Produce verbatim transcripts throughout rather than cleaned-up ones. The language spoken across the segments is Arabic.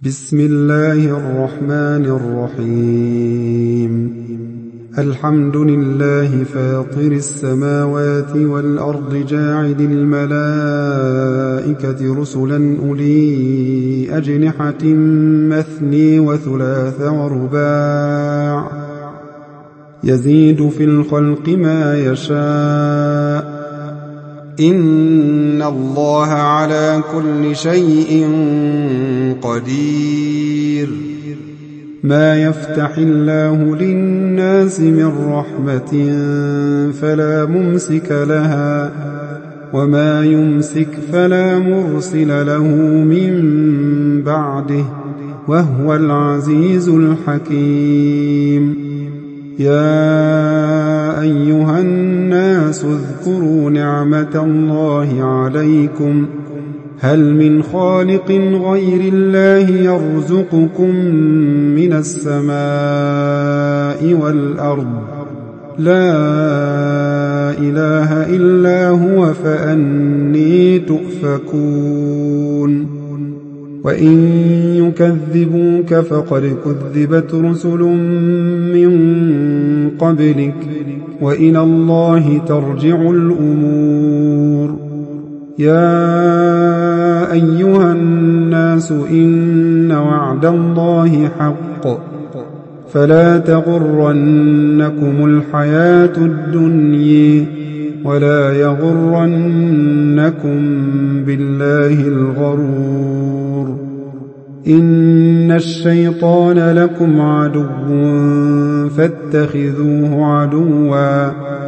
بسم الله الرحمن الرحيم. الحمد لله فاطر السماوات والأرض جاعل الملائكة رسلا أولي أجنحة مثني وثلاث ورباع يزيد في الخلق ما يشاء إن الله على كل شيء قدير. ما يفتح الله للناس من رحمة فلا ممسك لها وما يمسك فلا مرسل له من بعده وهو العزيز الحكيم. يا أيها الناس اذكروا نعمة الله عليكم هل من خالق غير الله يرزقكم من السماء والأرض لا إله إلا هو فأني تؤفكون. وإن يكذبوك فقد كذبت رسل من قبلك وإلى الله ترجع الأمور. يا أيها الناس إن وعد الله حق فلا تغرنكم الحياة الدنيا ولا يغرنكم بالله الغرور. إن الشيطان لكم عدو فاتخذوه عدوا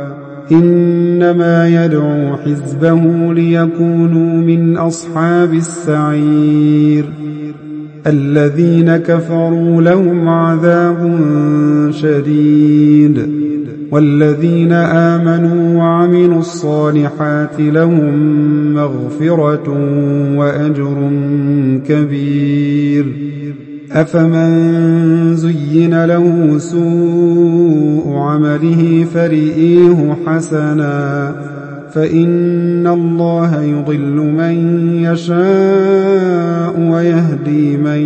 إنما يدعو حزبه ليكونوا من أصحاب السعير. الذين كفروا لهم عذاب شديد والذين آمنوا وعملوا الصالحات لهم مغفرة وأجر كبير. أفمن زين له سوء عمله فرئيه حسنا فإن الله يضل من يشاء ويهدي من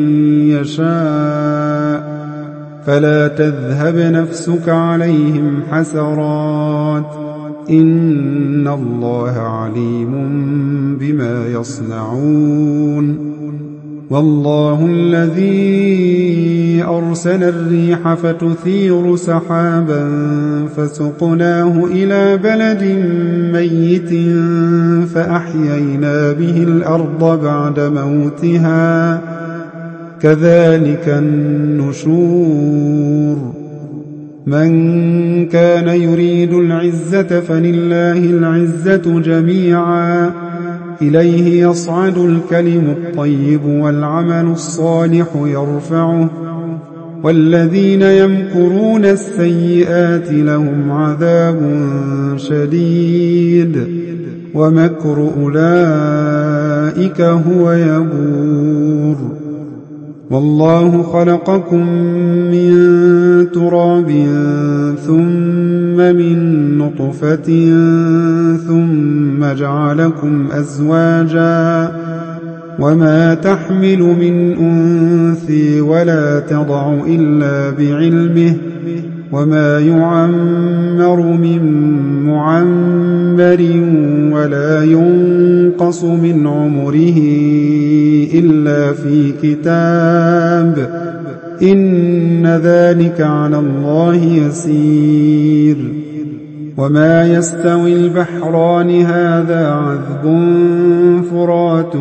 يشاء فلا تذهب نفسك عليهم حسرات إن الله عليم بما يصنعون. والله الذي أرسل الريح فتثير سحابا فسقناه إلى بلد ميت فأحيينا به الأرض بعد موتها كذلك النشور. من كان يريد العزة فلله العزة جميعا إليه يصعد الكلم الطيب والعمل الصالح يرفعه والذين يمكرون السيئات لهم عذاب شديد ومكر أولئك هو يبور. والله خلقكم من تراب ثم من نطفة ثم جعلكم أزواجا وما تحمل من أنثى ولا تضع إلا بعلمه وما يعمر من معمر ولا ينقص من عمره إلا في كتاب إن ذلك على الله يسير. وما يستوي البحران هذا عذب فرات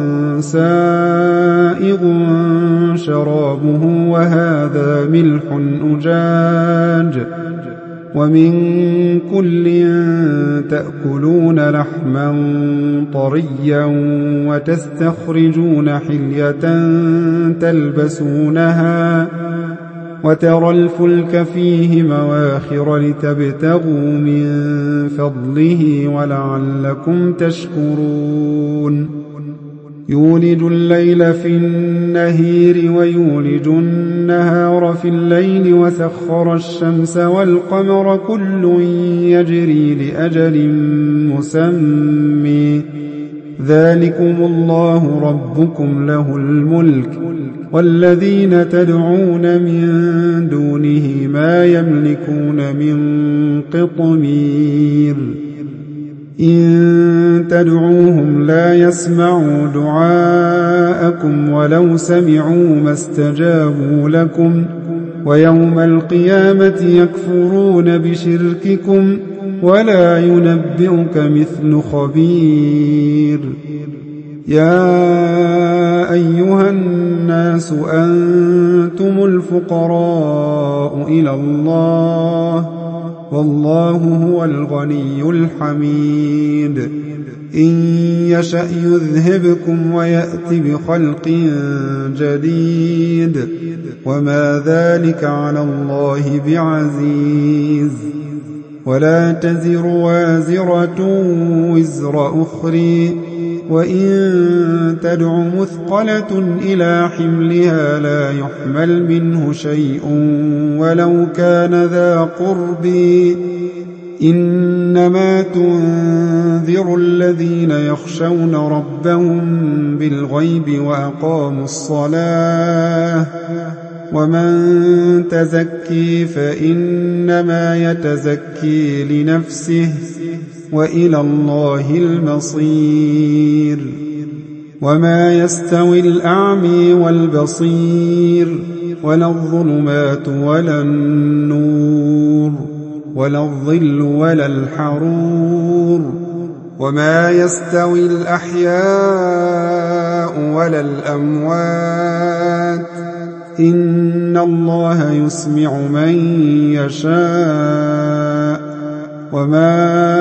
سائغ شرابه وهذا ملح أجاج ومن كل تأكلون لحما طريا وتستخرجون حلية تلبسونها وترى الفلك فيه مواخر لتبتغوا من فضله ولعلكم تشكرون. يولج الليل في النهار ويولج النهار في الليل وسخر الشمس والقمر كل يجري لأجل مسمى ذلكم الله ربكم له الملك والذين تدعون من دونه ما يملكون من قطمير إن تدعوهم لا يسمعوا دعاءكم ولو سمعوا ما استجابوا لكم ويوم القيامة يكفرون بشرككم ولا ينبئك مثل خبير يا أيها الناس أنتم الفقراء إلى الله والله هو الغني الحميد إن يشأ يذهبكم ويأت بخلق جديد وما ذلك على الله بعزيز ولا تزر وازرة وزر أخرى وإن تدع مثقلة إلى حملها لا يحمل منه شيء ولو كان ذا قرب إنما تنذر الذين يخشون ربهم بالغيب وأقاموا الصلاة ومن تزكي فإنما يتزكي لنفسه وإلى الله المصير وما يستوي الأعمى والبصير ولا الظلمات ولا النور ولا الظل ولا الحرور وما يستوي الأحياء ولا الأموات إن الله يسمع من يشاء وما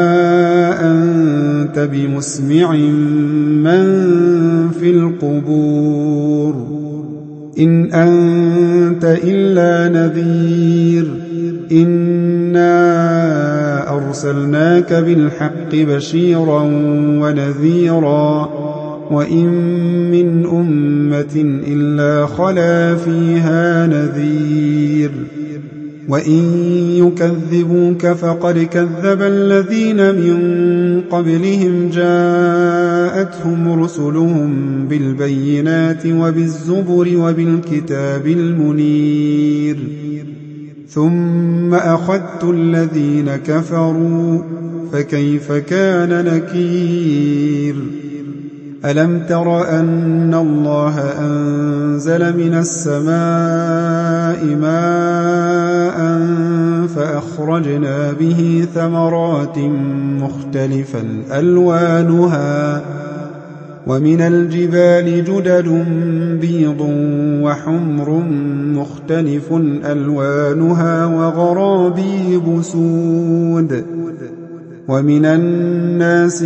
أنت بمسمع من في القبور إن أنت إلا نذير إنا أرسلناك بالحق بشيرا ونذيرا وإن من أمة إلا خلا فيها نذير وإن يكذبوك فقد كذب الذين من قبلهم جاءتهم رسلهم بالبينات وبالزبر وبالكتاب المنير ثم أخذت الذين كفروا فكيف كان نكير ألم تر أن الله أنزل من السماء ماء فأخرجنا به ثمرات مختلفا ألوانها ومن الجبال جدد بيض وحمر مختلف ألوانها وغرابيب سود ومن الناس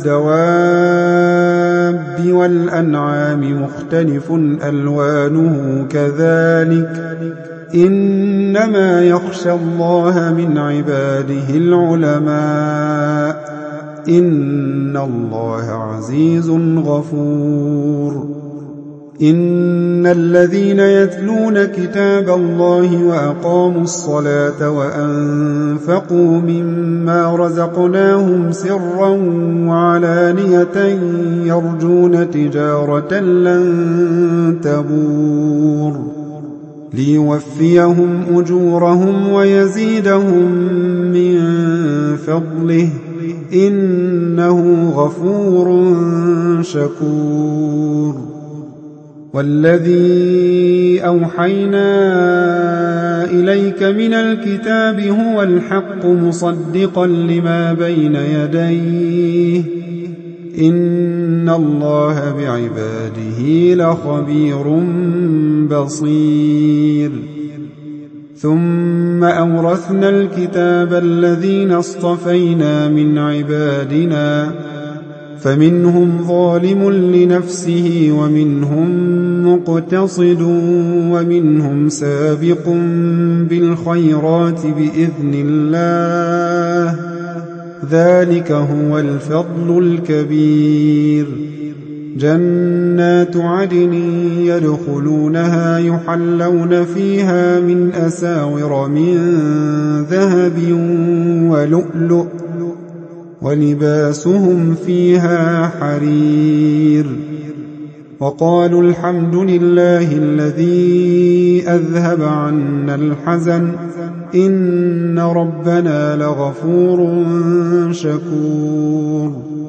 والدواب والأنعام مختلف ألوانه كذلك إنما يخشى الله من عباده العلماء إن الله عزيز غفور إن الذين يتلون كتاب الله وأقاموا الصلاة وأنفقوا مما رزقناهم سرا وعلانية يرجون تجارة لن تبور ليوفيهم أجورهم ويزيدهم من فضله إنه غفور شكور والذي أوحينا إليك من الكتاب هو الحق مصدقا لما بين يديه إن الله بعباده لخبير بصير ثم أورثنا الكتاب الذين اصطفينا من عبادنا فمنهم ظالم لنفسه ومنهم مقتصد ومنهم سابق بالخيرات بإذن الله ذلك هو الفضل الكبير جنات عدن يدخلونها يحلون فيها من أساور من ذهب ولؤلؤ ولباسهم فيها حرير. وقالوا الحمد لله الذي أذهب عنا الحزن إن ربنا لغفور شكور.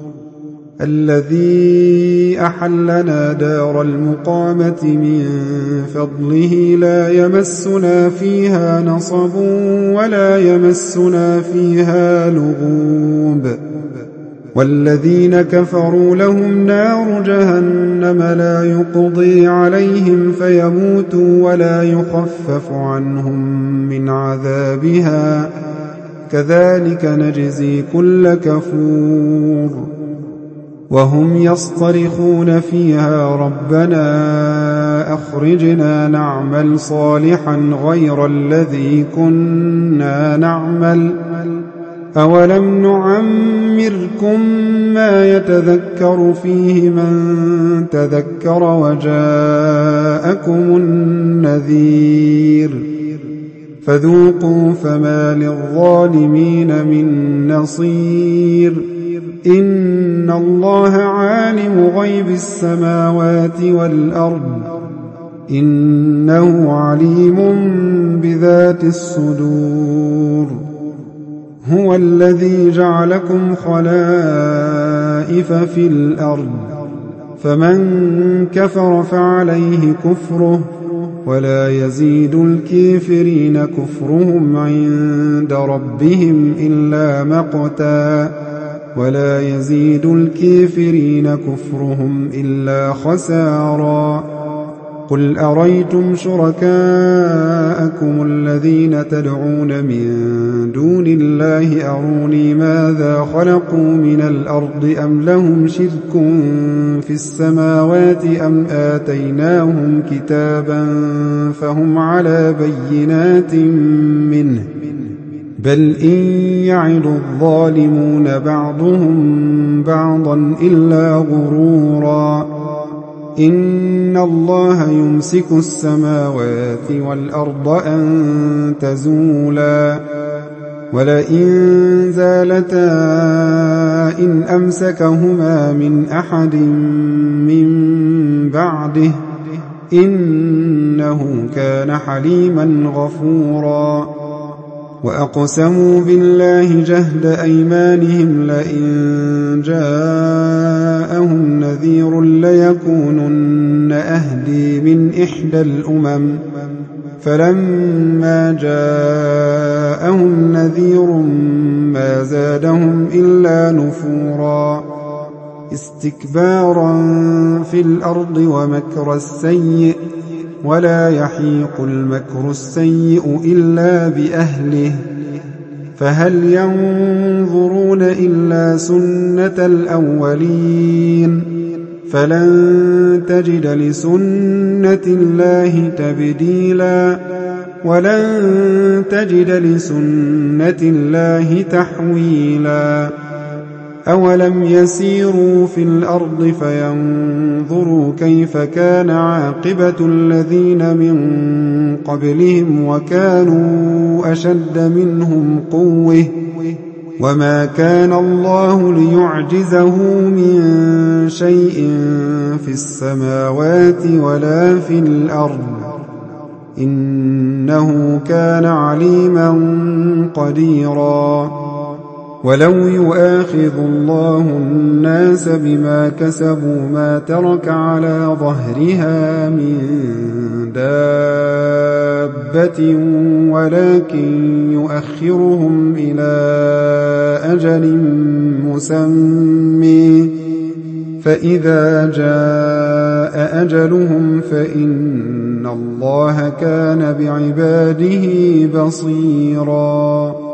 الذي أحلنا دار المقامة من فضله لا يمسنا فيها نصب ولا يمسنا فيها لغوب. والذين كفروا لهم نار جهنم لا يقضي عليهم فيموتوا ولا يخفف عنهم من عذابها كذلك نجزي كل كفور. وهم يصطرخون فيها ربنا أخرجنا نعمل صالحا غير الذي كنا نعمل أولم نعمركم ما يتذكر فيه من تذكر وجاءكم النذير فذوقوا فما للظالمين من نصير. إن الله عالم غيب السماوات والأرض إنه عليم بذات الصدور. هو الذي جعلكم خلائف في الأرض فمن كفر فعليه كفره ولا يزيد الكافرين كفرهم عند ربهم إلا مقتا ولا يزيد الكافرين كفرهم إلا خسارا. قل أريتم شركاءكم الذين تدعون من دون الله أروني ماذا خلقوا من الأرض أم لهم شرك في السماوات أم آتيناهم كتابا فهم على بينات منه بل إن يعد الظالمون بعضهم بعضا إلا غرورا. إن الله يمسك السماوات والأرض أن تزولا ولئن زالتا إن أمسكهما من أحد من بعده إنه كان حليما غفورا. وأقسموا بالله جهد أيمانهم لئن جاءهم نذير ليكونن أهدي من إحدى الأمم فلما جاءهم نذير ما زادهم إلا نفورا استكبارا في الأرض ومكر السيء ولا يحيق المكر السيء إلا بأهله فهل ينظرون إلا سنة الأولين فلن تجد لسنة الله تبديلا ولن تجد لسنة الله تحويلا. أولم يسيروا في الأرض فينظروا كيف كان عاقبة الذين من قبلهم وكانوا أشد منهم قوة وما كان الله ليعجزه من شيء في السماوات ولا في الأرض إنه كان عليما قديرا. ولو يؤاخذ الله الناس بما كسبوا ما ترك على ظهرها من دابة ولكن يؤخرهم إلى أجل مسمى فإذا جاء أجلهم فإن الله كان بعباده بصيرا.